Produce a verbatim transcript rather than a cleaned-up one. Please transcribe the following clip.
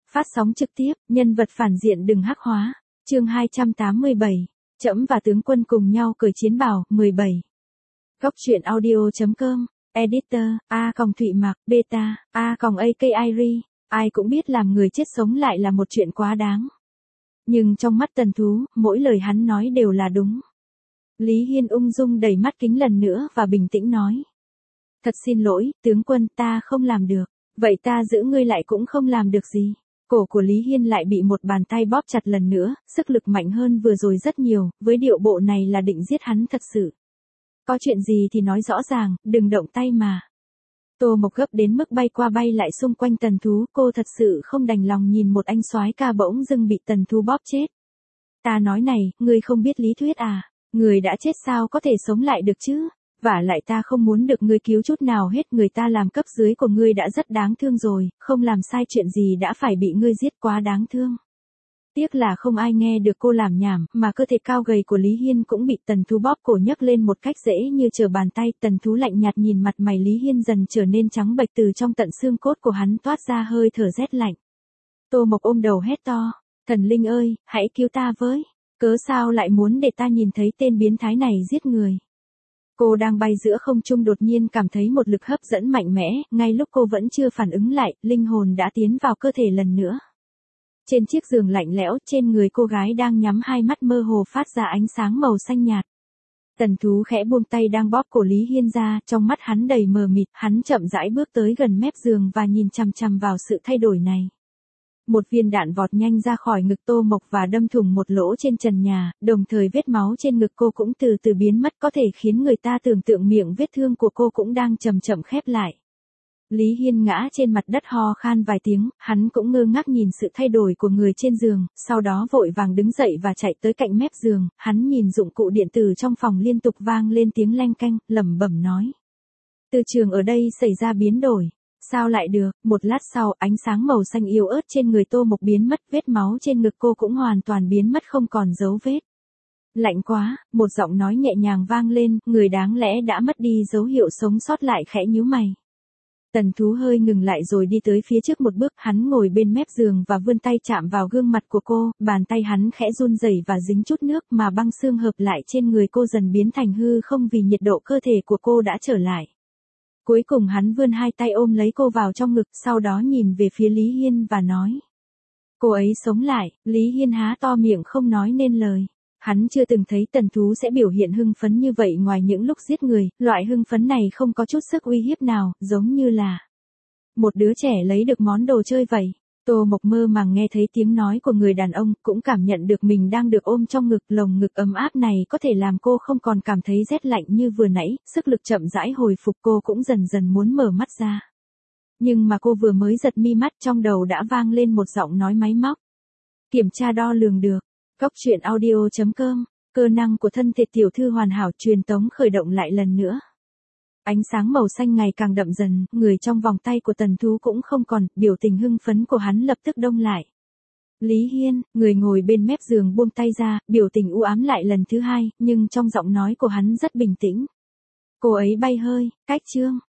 Phát sóng trực tiếp, nhân vật phản diện đừng hắc hóa. Chương hai trăm tám mươi bảy. Trẫm và tướng quân cùng nhau cởi chiến bào, mười bảy. Góc truyện audio chấm com, editor, A Còng Thụy Mạc, beta, A Còng a ca i ri. Ai cũng biết làm người chết sống lại là một chuyện quá đáng. Nhưng trong mắt Tần Thú, mỗi lời hắn nói đều là đúng. Lý Hiên ung dung đẩy mắt kính lần nữa và bình tĩnh nói. Thật xin lỗi, tướng quân, ta không làm được. Vậy ta giữ ngươi lại cũng không làm được gì. Cổ của Lý Hiên lại bị một bàn tay bóp chặt lần nữa, sức lực mạnh hơn vừa rồi rất nhiều, với điệu bộ này là định giết hắn thật sự. Có chuyện gì thì nói rõ ràng, đừng động tay mà. Tô Mộc gấp đến mức bay qua bay lại xung quanh Tần Thú, cô thật sự không đành lòng nhìn một anh soái ca bỗng dưng bị Tần Thú bóp chết. Ta nói này, ngươi không biết lý thuyết à, người đã chết sao có thể sống lại được chứ? Vả lại ta không muốn được ngươi cứu chút nào hết, người ta làm cấp dưới của ngươi đã rất đáng thương rồi, không làm sai chuyện gì đã phải bị ngươi giết, quá đáng thương. Tiếc là không ai nghe được cô làm nhảm, mà cơ thể cao gầy của Lý Hiên cũng bị Tần Thú bóp cổ nhấc lên một cách dễ như trở bàn tay. Tần Thú lạnh nhạt nhìn mặt mày Lý Hiên dần trở nên trắng bệch, từ trong tận xương cốt của hắn toát ra hơi thở rét lạnh. Tô Mộc ôm đầu hét to, thần linh ơi, hãy cứu ta với, cớ sao lại muốn để ta nhìn thấy tên biến thái này giết người. Cô đang bay giữa không trung đột nhiên cảm thấy một lực hấp dẫn mạnh mẽ, ngay lúc cô vẫn chưa phản ứng lại, linh hồn đã tiến vào cơ thể lần nữa. Trên chiếc giường lạnh lẽo, trên người cô gái đang nhắm hai mắt mơ hồ phát ra ánh sáng màu xanh nhạt. Tần Thú khẽ buông tay đang bóp cổ Lý Hiên ra, trong mắt hắn đầy mờ mịt, hắn chậm rãi bước tới gần mép giường và nhìn chằm chằm vào sự thay đổi này. Một viên đạn vọt nhanh ra khỏi ngực Tô Mộc và đâm thủng một lỗ trên trần nhà, đồng thời vết máu trên ngực cô cũng từ từ biến mất, có thể khiến người ta tưởng tượng miệng vết thương của cô cũng đang chậm chậm khép lại. Lý Hiên ngã trên mặt đất ho khan vài tiếng, hắn cũng ngơ ngác nhìn sự thay đổi của người trên giường, sau đó vội vàng đứng dậy và chạy tới cạnh mép giường, hắn nhìn dụng cụ điện tử trong phòng liên tục vang lên tiếng leng keng, lẩm bẩm nói. Từ trường ở đây xảy ra biến đổi. Sao lại được? Một lát sau, ánh sáng màu xanh yếu ớt trên người Tô Mộc biến mất, vết máu trên ngực cô cũng hoàn toàn biến mất, không còn dấu vết. Lạnh quá, một giọng nói nhẹ nhàng vang lên, người đáng lẽ đã mất đi dấu hiệu sống sót lại khẽ nhíu mày. Tần Thú hơi ngừng lại rồi đi tới phía trước một bước, hắn ngồi bên mép giường và vươn tay chạm vào gương mặt của cô, bàn tay hắn khẽ run rẩy và dính chút nước, mà băng xương hợp lại trên người cô dần biến thành hư không vì nhiệt độ cơ thể của cô đã trở lại. Cuối cùng hắn vươn hai tay ôm lấy cô vào trong ngực, sau đó nhìn về phía Lý Hiên và nói. Cô ấy sống lại. Lý Hiên há to miệng không nói nên lời. Hắn chưa từng thấy Tần Thú sẽ biểu hiện hưng phấn như vậy, ngoài những lúc giết người, loại hưng phấn này không có chút sức uy hiếp nào, giống như là một đứa trẻ lấy được món đồ chơi vậy. Tô Mộc mơ màng nghe thấy tiếng nói của người đàn ông, cũng cảm nhận được mình đang được ôm trong ngực, lồng ngực ấm áp này có thể làm cô không còn cảm thấy rét lạnh như vừa nãy, sức lực chậm rãi hồi phục, cô cũng dần dần muốn mở mắt ra. Nhưng mà cô vừa mới giật mi mắt, trong đầu đã vang lên một giọng nói máy móc. Kiểm tra đo lường được. Góc truyện audio chấm com, cơ năng của thân thể tiểu thư hoàn hảo, truyền tống khởi động lại lần nữa. Ánh sáng màu xanh ngày càng đậm dần, người trong vòng tay của Tần Thú cũng không còn, biểu tình hưng phấn của hắn lập tức đông lại. Lý Hiên, người ngồi bên mép giường buông tay ra, biểu tình u ám lại lần thứ hai, nhưng trong giọng nói của hắn rất bình tĩnh. Cô ấy bay hơi, cách chương.